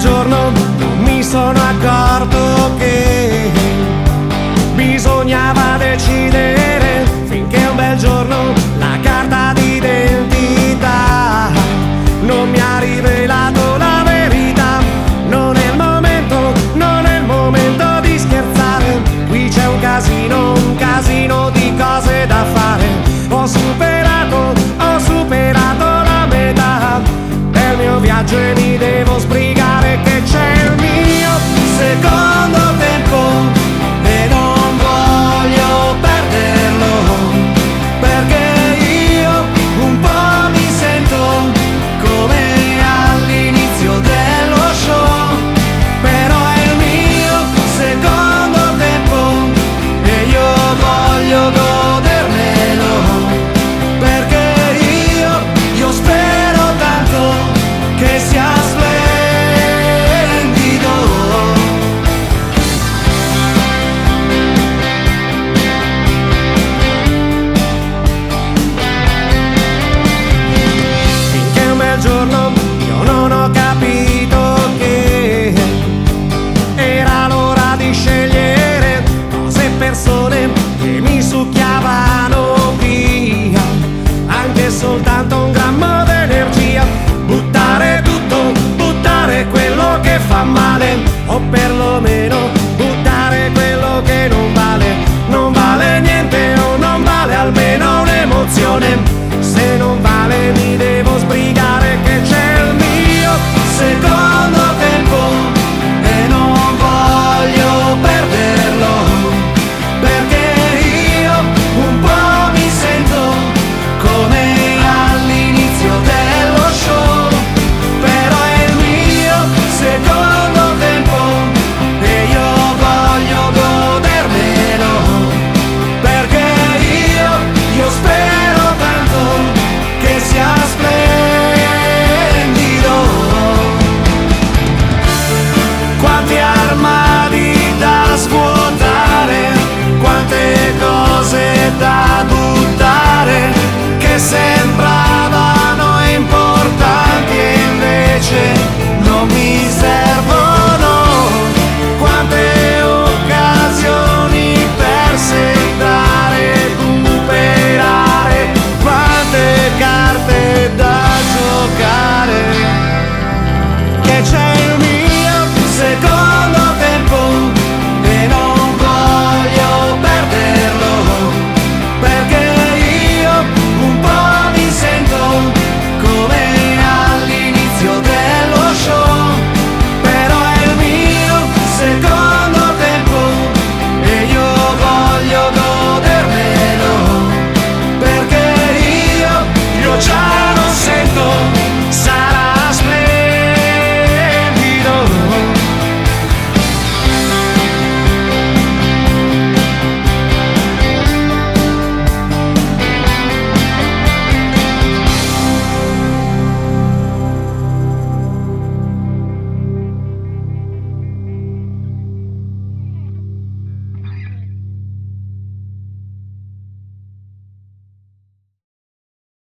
giorno mi sono accorto che bisognava decidere, finché un bel giorno la carta d'identità non mi ha rivelato la verità. Non è il momento, non è il momento di scherzare, qui c'è un casino di cose da fare. Ho superato la metà del mio viaggio e mi devo sbrigare, che c'è il mio secondo tempo e non voglio perderlo, perché io un po' mi sento come all'inizio dello show, però è il mio secondo tempo e io voglio godermelo, perché io spero tanto che sia splendido. Finché un bel giorno